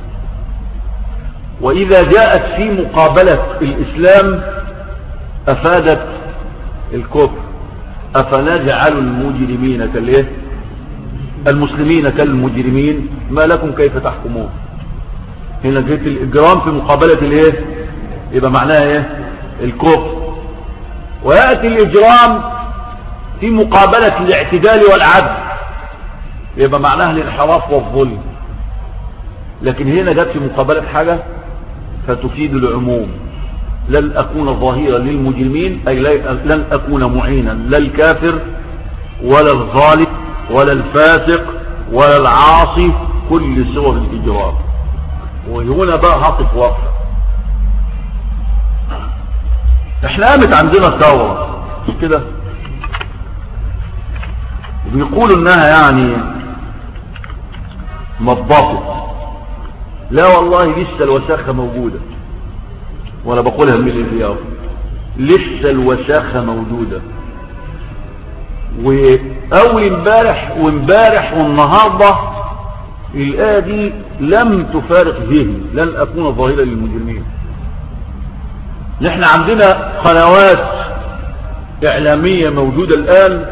وإذا جاءت في مقابلة الإسلام أفادت الكفر. أفنجعل المجرمين كالإيه؟ المسلمين كالمجرمين ما لكم كيف تحكمون. هنا جيت الإجرام في مقابلة الإيه؟ يبقى معناها إيه؟ الكفر. ويأتي الإجرام في مقابلة الاعتدال والعدل يبقى معناها الانحراف والظلم. لكن هنا جت في مقابلة حاجة فتفيد العموم. لن أكون ظهيرا للمجرمين، أي لن أكون معينا لا الكافر ولا الظالم ولا الفاسق ولا العاصي، كل صور الإجرام. وهنا بقى هقف وقفة. احنا قامت عندنا ثورة مش كده، وبيقولوا انها يعني نظفت. لا والله لسه الوساخة موجودة، وانا بقولها من الرياض، لسه الوساخة موجودة. واول امبارح وامبارح والنهارده الآية دي لم تفارق ذهني، لن أكون ظاهرا للمجرمين. نحن عندنا قنوات إعلامية موجودة الآن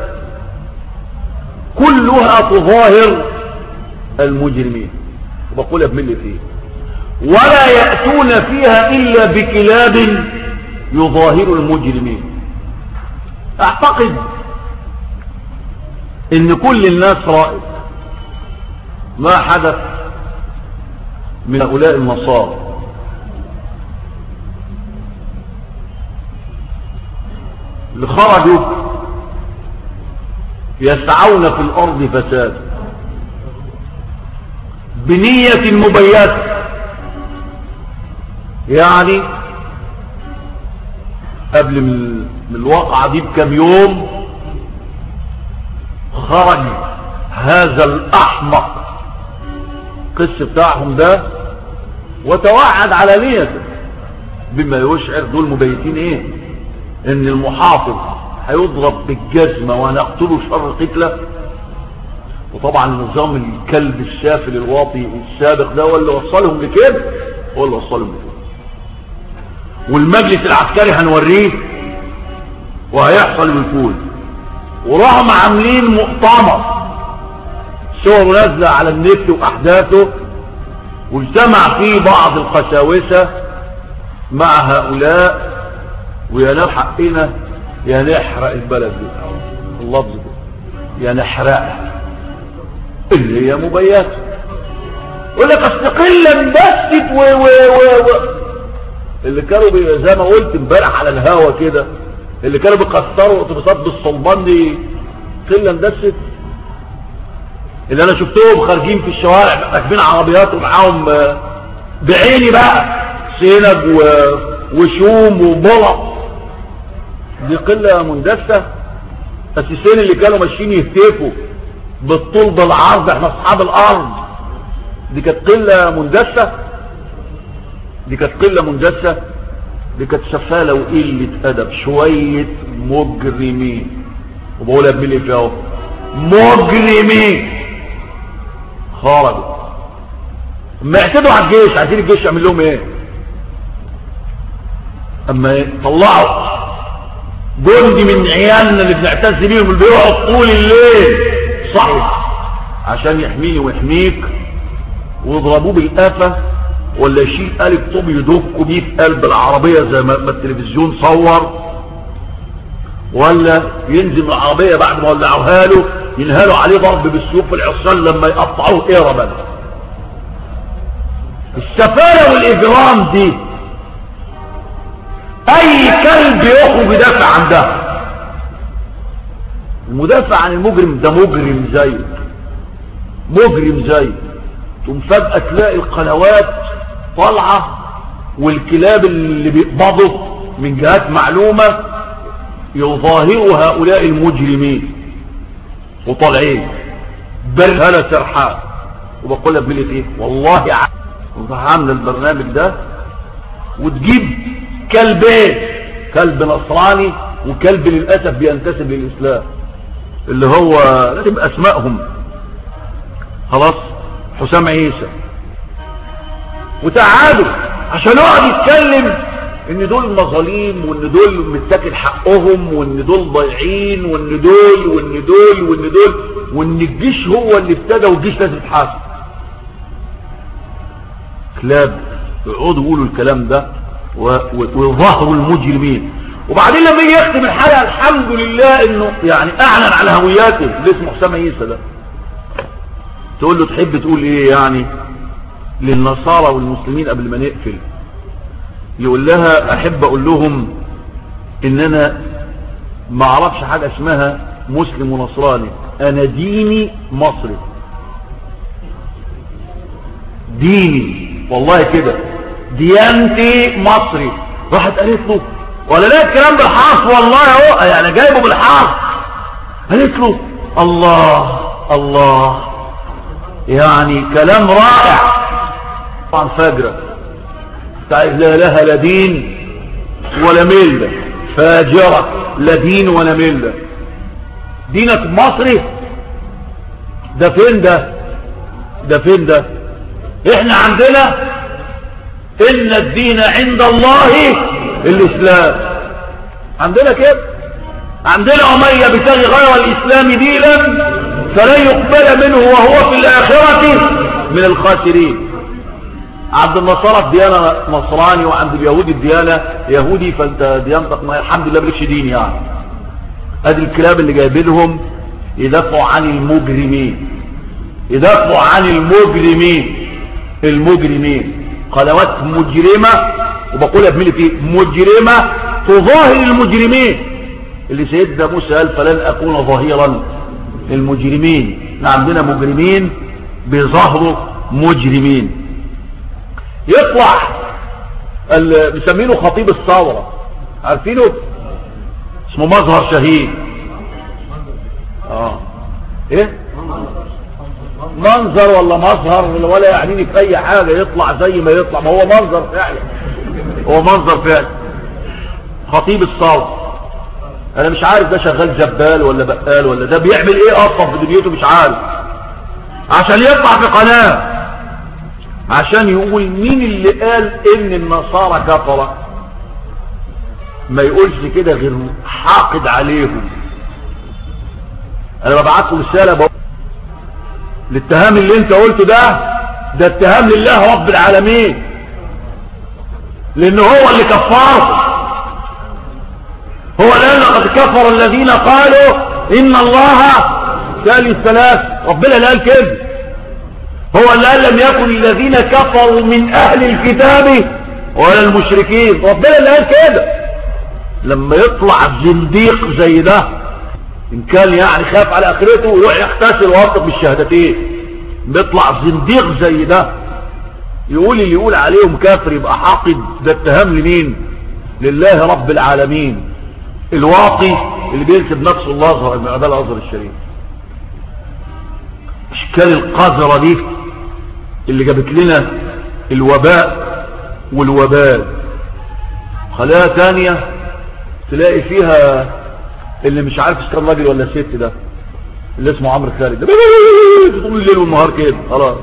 كلها تظاهر المجرمين، وبقولها بملي فيه، ولا يأتون فيها إلا بكلاب يظاهر المجرمين. أعتقد إن كل الناس رأت ما حدث من هؤلاء النصارى اللي خرجوا يسعون في الأرض فساد بنية مبيتة. يعني قبل من الواقعة دي بكم يوم خرج هذا الأحمق القس بتاعهم ده وتوعد علانية بما يشعر دول مبيتين ايه، ان المحافظ هيضرب بالجزمة وهنقتله شر قتله. وطبعا نظام الكلب السافل الواطي السابق ده هو اللي وصلهم لكده، هو اللي وصلهم لكده. والمجلس العسكري هنوريه وهيحصل بالفول. وراهم عاملين مؤتمر صور نازله على النت واحداثه، واجتمع فيه بعض القساوسه مع هؤلاء، ويا نال حقنا يا نحرق البلد دي، اللفظ ده يا نحرقها اللي هي مبيته. يقول لك استقلا بست و و و و اللي كانوا زي ما قلت امبارح على الهوا كده، اللي كانوا بيكسروا اتوبيسات بالصلبان دي قله اندست. اللي انا شفتهم خارجين في الشوارع راكبين عربيات ومعاهم بعيني بقى سينج وشوم وبلط، دي قله مندسه. السيسين اللي كانوا ماشيين يهتفوا بالطول بالعرض احنا اصحاب الارض، دي كانت قله مندسه، دي كانت قله مندسه، دي كانت سفاله وقله ادب. شويه مجرمين، وبقولها بملي فيها اهو، مجرمين خرجوا. اما يعتدوا على الجيش، عايزين الجيش يعمل لهم ايه؟ اما طلعوا جندي من عيالنا اللي بنعتز بيهم اللي بيقعد طول الليل صحيح عشان يحميني ويحميك، ويضربوه بالقفا، ولا يشيل قالب طوب يدقوا بيه في قلب العربيه زي ما التلفزيون صور، ولا ينزل من العربيه بعد ما ولعوها له ينهالوا عليه ضرب بالسيوف في العصيان لما يقطعوه قربا. السفاله والاجرام دي اي كلب يخرج يدافع عن ده. المدافع عن المجرم ده مجرم زيه، مجرم زيه. ثم فجأة تلاقي القنوات طالعة والكلاب اللي بيقبضوا من جهات معلومة يظاهروا هؤلاء المجرمين وطالعين برهلة سرحان. وبقولها بملي ايه والله عامل البرنامج ده، وتجيب كلبين، كلب نصراني وكلب للأسف بينتسب للإسلام اللي هو لازم أسمائهم خلاص حسام عيسى، وتعادوا عشان يقعد يتكلم ان دول مظالم، وان دول متاكل حقهم، وان دول ضايعين، وان دول وان دول وان دول وان الجيش هو اللي ابتدى والجيش لازم يتحاسب. كلاب يقعدوا يقولوا الكلام ده ويظاهروا المجرمين. وبعدين لما يجي يختم الحلقه الحمد لله انه يعني اعلن على هوياته اللي اسمه حسام عيسى ده، تقول له تحب تقول ايه يعني للنصارى والمسلمين قبل ما نقفل؟ يقول لها احب اقول لهم ان انا ما اعرفش حاجة اسمها مسلم ونصراني، انا ديني مصري، ديني والله كده، ديانتي مصري. راحت قالت له ولا لا الكلام بالحرف والله اهو، يعني جايبه بالحرف. قالت له الله الله، يعني كلام رائع. طبعا فاجرة لا لها لا دين ولا ملة، فاجرة لا دين ولا ملة. دينك مصري؟ ده فين ده ده فين ده احنا عندنا ان الدين عند الله الاسلام، عندنا كده، عندنا ومن يبتغي غير الاسلام دينا فلن يقبل منه وهو في الاخرة من الخاسرين. عند النصارى الديانة نصراني، وعند اليهود الديانة يهودي، فانت ديانتك الحمد لله مالكش دين. يعني ادي الكلاب اللي جايبينهم يدافعوا عن المجرمين، يدافعوا عن المجرمين المجرمين قنوات مجرمة، وبقولها بملتي مجرمة تظاهر المجرمين اللي سيدنا موسى قال فلن اكون ظهيرا للمجرمين. عندنا مجرمين بيظهروا مجرمين. يطلع بيسمينه خطيب الثورة، عارفينه؟ اسمه مظهر شهيد. اه ايه منظر ولا مظهر ولا يعنيني في اي حاجة، يطلع زي ما يطلع، ما هو منظر فعلا، هو منظر فعلا. خطيب الثورة انا مش عارف ده شغال جبال ولا بقال ولا ده بيعمل ايه اصلا في دنيته، مش عارف، عشان يطلع في قناة عشان يقول مين اللي قال ان النصارى كفرة. ما يقولش كده غير حاقد عليهم. انا ببعت له رساله بقول الاتهام اللي انت قلته ده ده اتهام لله رب العالمين، لان هو اللي كفره، هو اللي قال لقد كفر الذين قالوا ان الله ثالث ثلاث، ربنا اللي قال كده، هو اللي قال لم يكن الذين كفروا من اهل الكتاب ولا المشركين، ربنا اللي قال كده. لما يطلع زنديق زي ده ان كان يعني خاف على اخرته ويروح يغتسل ويطلق بالشهادتين، بيطلع زنديق زي ده يقول اللي يقول عليهم كافر يبقى حاقد، ده اتهام لمين؟ لله رب العالمين الواقي اللي بينسب نفسه الله من عباد الازهر الشريف. اشكال القذرة دي اللي جابت لنا الوباء والوبال. خلايا تانية تلاقي فيها اللي مش عارف كان راجل ولا ست، ده اللي اسمه عمرو خالد ده طول الليل والنهار كده خلاص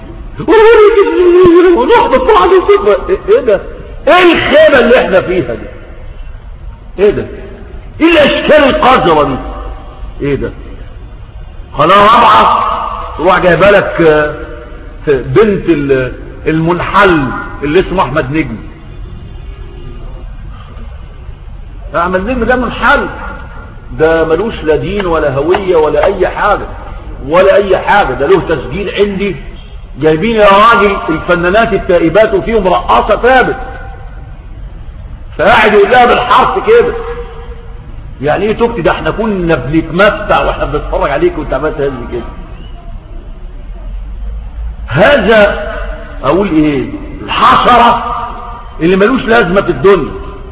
ونخبط بعض الصفة. ايه ده؟ ايه الخيبة اللي احنا فيها دي؟ ايه ده؟ ايه الاشكال القذرة دي؟ ايه ده؟ قناة رابعة تروح جايبه لك بنت المنحل اللي اسمه احمد نجم. احمد نجم ده منحل، ده ملوش لا دين ولا هوية ولا اي حاجة ولا اي حاجة، ده له تسجيل عندي جايبين يا راجل الفنانات التائبات وفيهم رقاصة ثابت، فقاعد يقول لها بالحرف كده يعني ايه تبكي؟ ده احنا كنا بنتمتع واحنا بنتفرج عليك وانت عملت هذه كده. هذا اقول ايه؟ الحشرة اللي ملوش لازمة في الدنيا.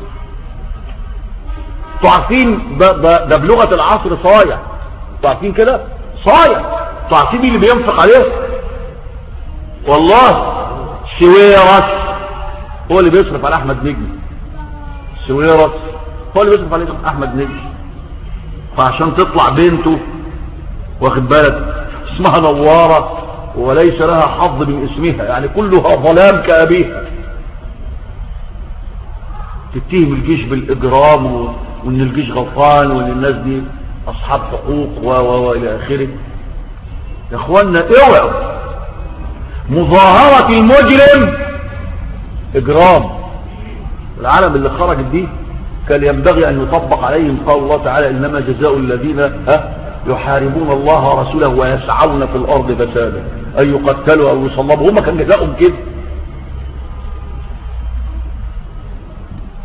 انتوا عارفين ده, ده, ده بلغة العصر صايع، انتوا عارفين كده صايع. انتوا عارفين مين اللي بينفق عليه؟ والله سويرس هو اللي بيصرف على احمد نجم، سويرس هو اللي بيصرف على احمد نجم. فعشان تطلع بنته واخد بالك اسمها نوارة وليس لها حظ من اسمها، يعني كلها ظلام كأبيها، تتهم الجيش بالاجرام وان الجيش غلطان وان الناس دي اصحاب حقوق و و الى اخره. يا اخوانا اوعوا، مظاهرة المجرم اجرام. العالم اللي خرجت دي كان ينبغي ان يطبق عليهم قول الله تعالى انما جزاء الذين ها يحاربون الله ورسوله ويسعون في الارض فسادا ان يقتلوا او يصلبوا. هم كان جزاؤهم كده.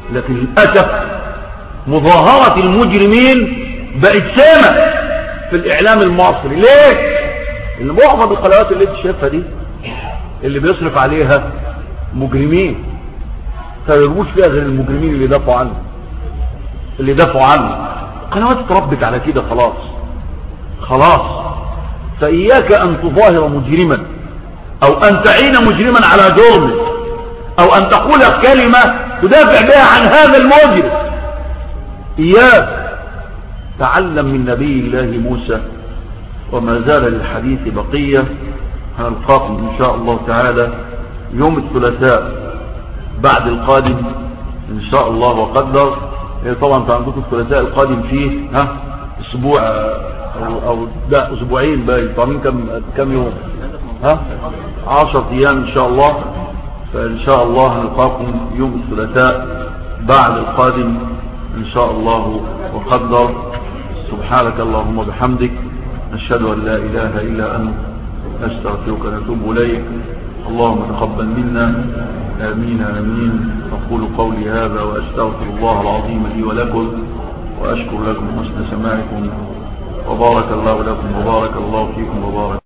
لكن للأسف مظاهرة المجرمين بقت سامة في الإعلام المصري. ليه؟ اللي معظم القنوات اللي انت شايفها دي اللي بيصرف عليها مجرمين، فيرموش فيها غير المجرمين اللي دافعوا عنه اللي دافعوا عنه قنوات اتربت على كده خلاص خلاص. فإياك أن تظاهر مجرما أو أن تعين مجرما على جرمه أو أن تقول كلمة تدافع بها عن هذا المجرم. إياك. تعلم من نبي الله موسى. وما زال للحديث بقية. هنلقاكم إن شاء الله تعالى يوم الثلاثاء بعد القادم إن شاء الله وقدر. طبعا انتوا عندكم الثلاثاء القادم فيه ها اسبوع او او لا اسبوعين باقي طالعين كم كم يوم ها عشرة ايام ان شاء الله. فان شاء الله هنلقاكم يوم الثلاثاء بعد القادم ان شاء الله وقدر. سبحانك اللهم وبحمدك نشهد ان لا اله الا انت نستغفرك ونتوب اليك. اللهم تقبل منا. آمين آمين. أقول قولي هذا وأستغفر الله العظيم لي ولكم وأشكر لكم حسن سماعكم وبارك الله لكم وبارك الله فيكم وبارك